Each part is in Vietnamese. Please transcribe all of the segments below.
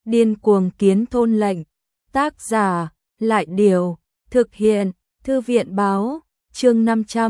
Điên cuồng kiến thôn lệnh. Tác giả, Lại Điều. Thực hiện, Thư viện báo. Chương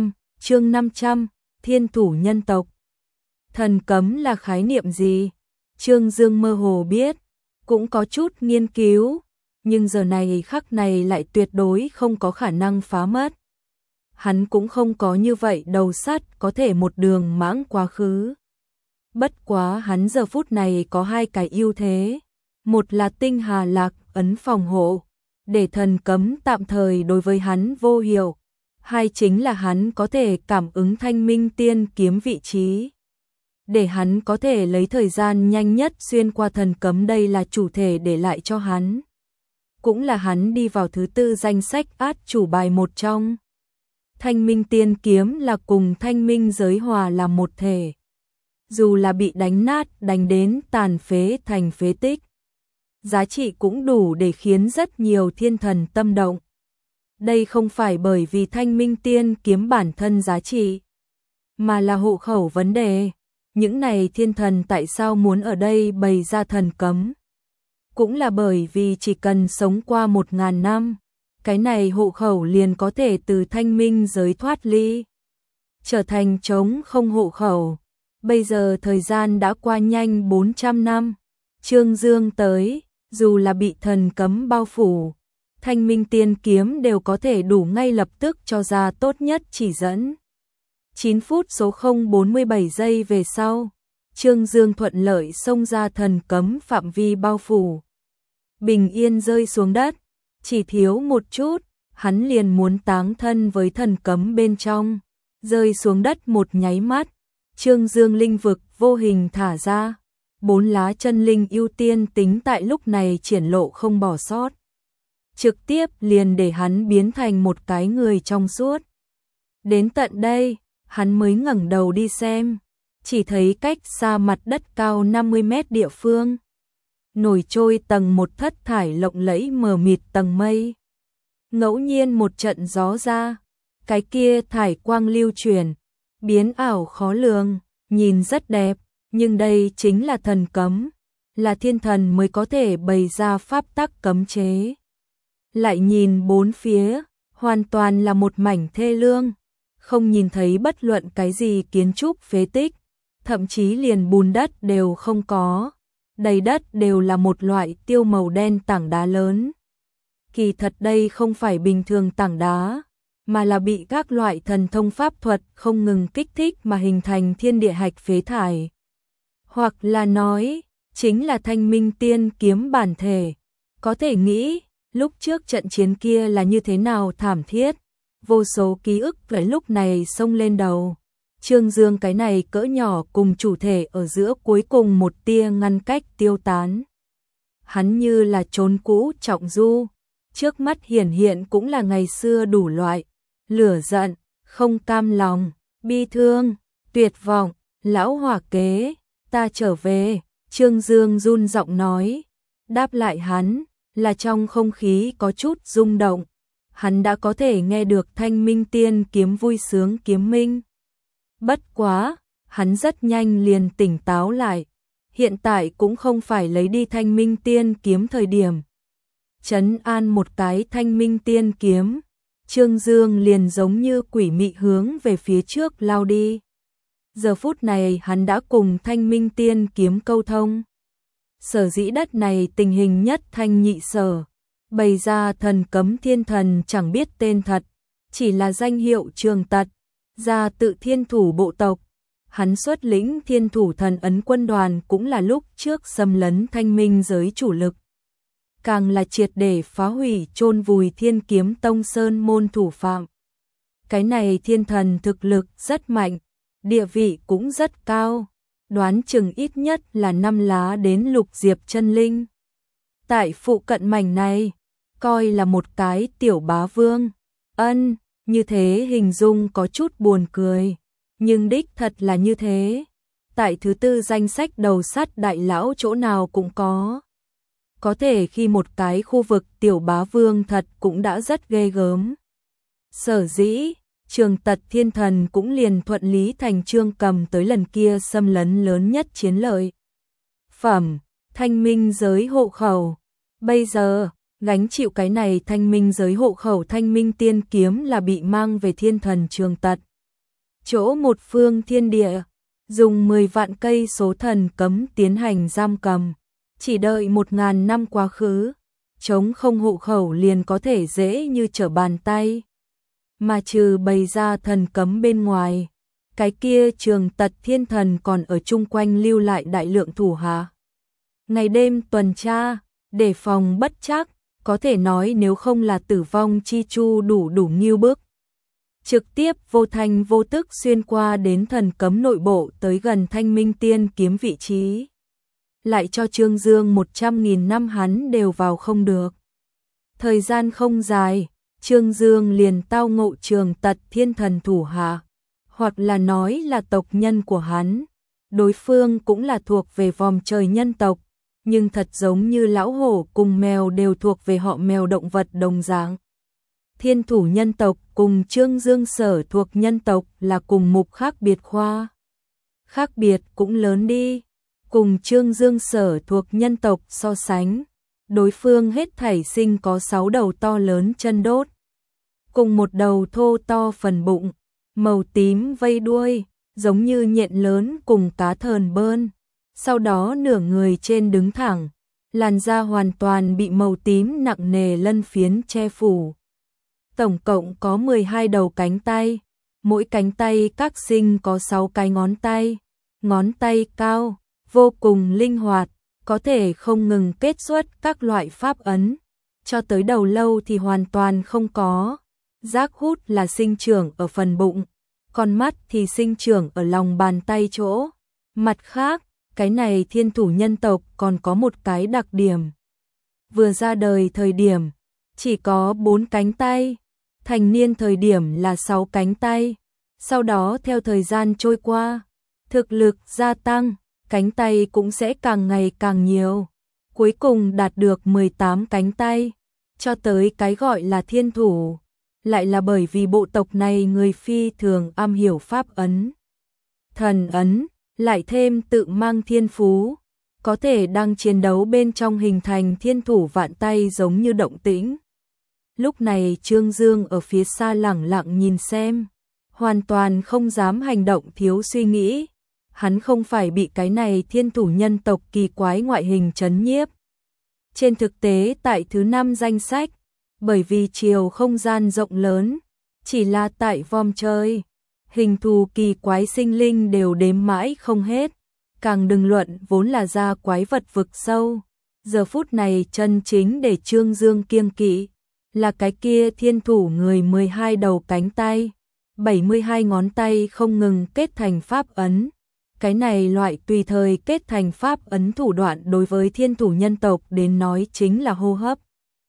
500, Thiên thủ nhân tộc. Thần cấm là khái niệm gì? Trương Dương mơ hồ biết, cũng có chút nghiên cứu, nhưng giờ này khắc này lại tuyệt đối không có khả năng phá mất. Hắn cũng không có như vậy đầu sắt có thể một đường mãng quá khứ. Bất quá hắn giờ phút này có hai cái ưu thế. Một là tinh hà lạc ấn phòng hộ, để thần cấm tạm thời đối với hắn vô hiệu. Hai chính là hắn có thể cảm ứng thanh minh tiên kiếm vị trí, để hắn có thể lấy thời gian nhanh nhất xuyên qua thần cấm, đây là chủ thể để lại cho hắn. Cũng là hắn đi vào thứ tư danh sách át chủ bài một trong. Thanh minh tiên kiếm là cùng thanh minh giới hòa làm một thể. Dù là bị đánh nát, đánh đến tàn phế thành phế tích, giá trị cũng đủ để khiến rất nhiều thiên thần tâm động. Đây không phải bởi vì thanh minh tiên kiếm bản thân giá trị, mà là hộ khẩu vấn đề. Những này thiên thần tại sao muốn ở đây bày ra thần cấm? Cũng là bởi vì chỉ cần sống qua 1000 năm, cái này hộ khẩu liền có thể từ thanh minh giới thoát ly, trở thành trống không hộ khẩu. Bây giờ thời gian đã qua nhanh 400 năm, Trương Dương tới, dù là bị thần cấm bao phủ, thanh minh tiên kiếm đều có thể đủ ngay lập tức cho ra tốt nhất chỉ dẫn. 9 phút số 047 giây về sau, Trương Dương thuận lợi xông ra thần cấm phạm vi bao phủ. Bình yên rơi xuống đất, chỉ thiếu một chút, hắn liền muốn táng thân với thần cấm bên trong. Rơi xuống đất một nháy mắt, Trương Dương linh vực vô hình thả ra. 4 lá chân linh ưu tiên tính tại lúc này triển lộ không bỏ sót. Trực tiếp liền để hắn biến thành một cái người trong suốt. Đến tận đây, hắn mới ngẩng đầu đi xem, chỉ thấy cách xa mặt đất cao 50 mét địa phương, nổi trôi tầng một thất thải lộng lẫy mờ mịt tầng mây. Ngẫu nhiên một trận gió ra, cái kia thải quang lưu chuyển, biến ảo khó lường, nhìn rất đẹp, nhưng đây chính là thần cấm, là thiên thần mới có thể bày ra pháp tắc cấm chế. Lại nhìn bốn phía, hoàn toàn là một mảnh thê lương, không nhìn thấy bất luận cái gì kiến trúc phế tích, thậm chí liền bùn đất đều không có, đầy đất đều là một loại tiêu màu đen tảng đá lớn. Kỳ thật đây không phải bình thường tảng đá, mà là bị các loại thần thông pháp thuật không ngừng kích thích mà hình thành thiên địa hạch phế thải. Hoặc là nói, chính là thanh minh tiên kiếm bản thể. Có thể nghĩ, lúc trước trận chiến kia là như thế nào thảm thiết, vô số ký ức với lúc này xông lên đầu. Trương Dương cái này cỡ nhỏ cùng chủ thể ở giữa cuối cùng một tia ngăn cách tiêu tán. Hắn như là trốn cũ trọng du, trước mắt hiển hiện cũng là ngày xưa đủ loại, lửa giận, không cam lòng, bi thương, tuyệt vọng, lão hỏa kế, ta trở về. Trương Dương run giọng nói, đáp lại hắn là trong không khí có chút rung động. Hắn đã có thể nghe được thanh minh tiên kiếm vui sướng kiếm minh. Bất quá, hắn rất nhanh liền tỉnh táo lại. Hiện tại cũng không phải lấy đi thanh minh tiên kiếm thời điểm. Trấn an một cái thanh minh tiên kiếm, Trương Dương liền giống như quỷ mị hướng về phía trước lao đi. Giờ phút này hắn đã cùng thanh minh tiên kiếm câu thông. Sở dĩ đất này tình hình nhất thanh nhị sở, bày ra thần cấm thiên thần chẳng biết tên thật, chỉ là danh hiệu trường tật, ra tự thiên thủ bộ tộc. Hắn xuất lĩnh thiên thủ thần ấn quân đoàn cũng là lúc trước xâm lấn thanh minh giới chủ lực. Càng là triệt để phá hủy chôn vùi thiên kiếm tông sơn môn thủ phạm. Cái này thiên thần thực lực rất mạnh, địa vị cũng rất cao, đoán chừng ít nhất là 5 lá đến lục diệp chân linh. Tại phụ cận mảnh này, coi là một cái tiểu bá vương. Như thế hình dung có chút buồn cười, nhưng đích thật là như thế. Tại thứ tư danh sách đầu sắt đại lão chỗ nào cũng có. Có thể khi một cái khu vực tiểu bá vương thật cũng đã rất ghê gớm. Sở dĩ, trường tật thiên thần cũng liền thuận lý thành trương cầm tới lần kia xâm lấn lớn nhất chiến lợi phẩm. thanh minh giới hộ khẩu. Bây giờ, gánh chịu cái này thanh minh giới hộ khẩu thanh minh tiên kiếm là bị mang về thiên thần trường tật. Chỗ một phương thiên địa, dùng 10 vạn cây số thần cấm tiến hành giam cầm. Chỉ đợi 1000 năm quá khứ, trống không hộ khẩu liền có thể dễ như trở bàn tay. Mà trừ bày ra thần cấm bên ngoài, cái kia trường tật thiên thần còn ở chung quanh lưu lại đại lượng thủ hạ. Ngày đêm tuần tra, đề phòng bất trắc, có thể nói nếu không là tử vong chi chu đủ nghiêu bức. Trực tiếp vô thanh vô tức xuyên qua đến thần cấm nội bộ tới gần thanh minh tiên kiếm vị trí. Lại cho Trương Dương 100.000 năm hắn đều vào không được. Thời gian không dài, Trương Dương liền tao ngộ trường tật thiên thần thủ hạ, hoặc là nói là tộc nhân của hắn. Đối phương cũng là thuộc về vòm trời nhân tộc, nhưng thật giống như lão hổ cùng mèo đều thuộc về họ mèo động vật đồng dạng. Thiên thủ nhân tộc cùng Trương Dương sở thuộc nhân tộc là cùng mục khác biệt khoa. Khác biệt cũng lớn đi, cùng Trương Dương sở thuộc nhân tộc so sánh, đối phương hết thảy sinh có 6 đầu to lớn chân đốt, cùng một đầu thô to phần bụng, màu tím vây đuôi, giống như nhện lớn cùng cá thờn bơn. Sau đó nửa người trên đứng thẳng, làn da hoàn toàn bị màu tím nặng nề lân phiến che phủ. Tổng cộng có 12 đầu cánh tay, mỗi cánh tay các sinh có 6 cái ngón tay cao, vô cùng linh hoạt, có thể không ngừng kết xuất các loại pháp ấn, cho tới đầu lâu thì hoàn toàn không có. Giác hút là sinh trưởng ở phần bụng, con mắt thì sinh trưởng ở lòng bàn tay chỗ. Mặt khác, cái này thiên thủ nhân tộc còn có một cái đặc điểm. Vừa ra đời thời điểm, chỉ có 4 cánh tay, thành niên thời điểm là 6 cánh tay, sau đó theo thời gian trôi qua, thực lực gia tăng, cánh tay cũng sẽ càng ngày càng nhiều, cuối cùng đạt được 18 cánh tay, cho tới cái gọi là thiên thủ, lại là bởi vì bộ tộc này người phi thường am hiểu pháp ấn, thần ấn, lại thêm tự mang thiên phú, có thể đang chiến đấu bên trong hình thành thiên thủ vạn tay giống như động tĩnh. Lúc này Trương Dương ở phía xa lẳng lặng nhìn xem, hoàn toàn không dám hành động thiếu suy nghĩ. Hắn không phải bị cái này thiên thủ nhân tộc kỳ quái ngoại hình trấn nhiếp. Trên thực tế tại thứ 5 danh sách, bởi vì chiều không gian rộng lớn, chỉ là tại vòm trời, hình thù kỳ quái sinh linh đều đếm mãi không hết, càng đừng luận vốn là ra quái vật vực sâu. Giờ phút này chân chính để Trương Dương kiêng kỵ là cái kia thiên thủ người 12 đầu cánh tay, 72 ngón tay không ngừng kết thành pháp ấn. Cái này loại tùy thời kết thành pháp ấn thủ đoạn đối với thiên thủ nhân tộc đến nói chính là hô hấp,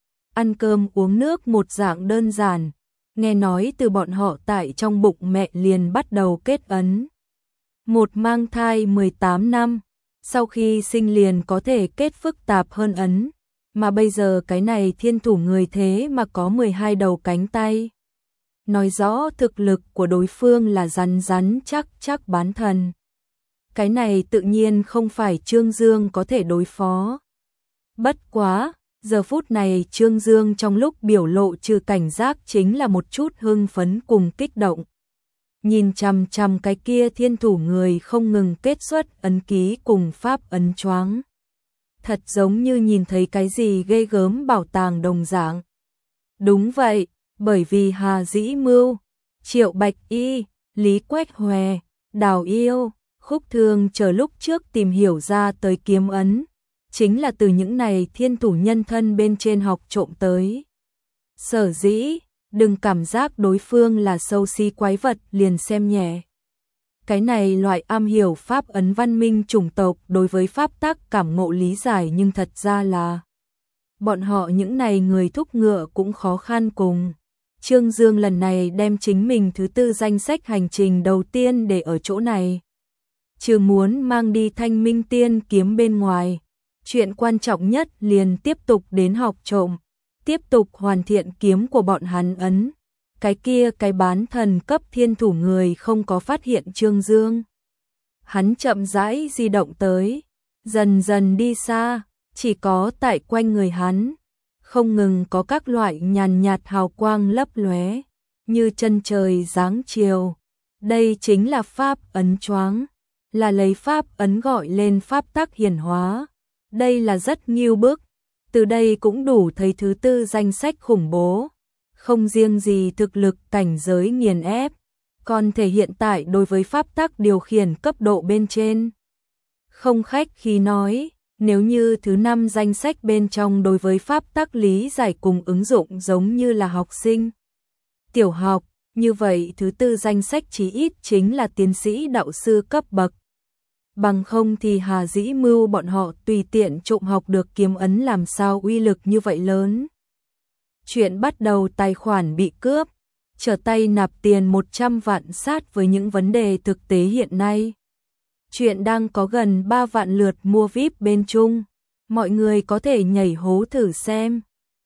ăn cơm uống nước một dạng đơn giản. Nghe nói từ bọn họ tại trong bụng mẹ liền bắt đầu kết ấn. Một mang thai 18 năm, sau khi sinh liền có thể kết phức tạp hơn ấn, mà bây giờ cái này thiên thủ người thế mà có 12 đầu cánh tay. Nói rõ thực lực của đối phương là rắn rắn chắc bán thần. Cái này tự nhiên không phải Trương Dương có thể đối phó. Bất quá, giờ phút này Trương Dương trong lúc biểu lộ trừ cảnh giác chính là một chút hưng phấn cùng kích động. Nhìn chằm chằm cái kia thiên thủ người không ngừng kết xuất ấn ký cùng pháp ấn choáng. Thật giống như nhìn thấy cái gì ghê gớm bảo tàng đồng dạng. Đúng vậy, bởi vì Hà Dĩ Mưu, Triệu Bạch Y, Lý Quách Hòe, Đào Yêu, Khúc Thương chờ lúc trước tìm hiểu ra tới kiếm ấn, chính là từ những này thiên thủ nhân thân bên trên học trộm tới. Sở dĩ, đừng cảm giác đối phương là sâu si quái vật liền xem nhẹ. Cái này loại am hiểu pháp ấn văn minh chủng tộc đối với pháp tắc cảm ngộ lý giải nhưng thật ra là bọn họ những này người thúc ngựa cũng khó khăn cùng. Trương Dương lần này đem chính mình thứ 4 danh sách hành trình đầu tiên để ở chỗ này. Trừ muốn mang đi thanh minh tiên kiếm bên ngoài, chuyện quan trọng nhất liền tiếp tục đến học trộm, tiếp tục hoàn thiện kiếm của bọn hắn ấn. Cái kia cái bán thần cấp thiên thủ người không có phát hiện Trương Dương. Hắn chậm rãi di động tới, dần dần đi xa, chỉ có tại quanh người hắn, không ngừng có các loại nhàn nhạt hào quang lấp lóe, như chân trời giáng chiều. Đây chính là pháp ấn choáng, là lấy pháp ấn gọi lên pháp tắc hiển hóa. Đây là rất nghiêu bức, từ đây cũng đủ thấy thứ tư danh sách khủng bố, không riêng gì thực lực cảnh giới nghiền ép, còn thể hiện tại đối với pháp tắc điều khiển cấp độ bên trên. Không khách khí nói, nếu như thứ năm danh sách bên trong đối với pháp tắc lý giải cùng ứng dụng giống như là học sinh tiểu học, như vậy thứ tư danh sách chí ít chính là tiến sĩ đạo sư cấp bậc. Bằng không thì hà dĩ mưu bọn họ tùy tiện trộm học được kiếm ấn làm sao uy lực như vậy lớn. Chuyện bắt đầu tài khoản bị cướp, trở tay nạp tiền 100 vạn sát với những vấn đề thực tế hiện nay. Chuyện đang có gần 3 vạn lượt mua VIP bên Trung, mọi người có thể nhảy hố thử xem.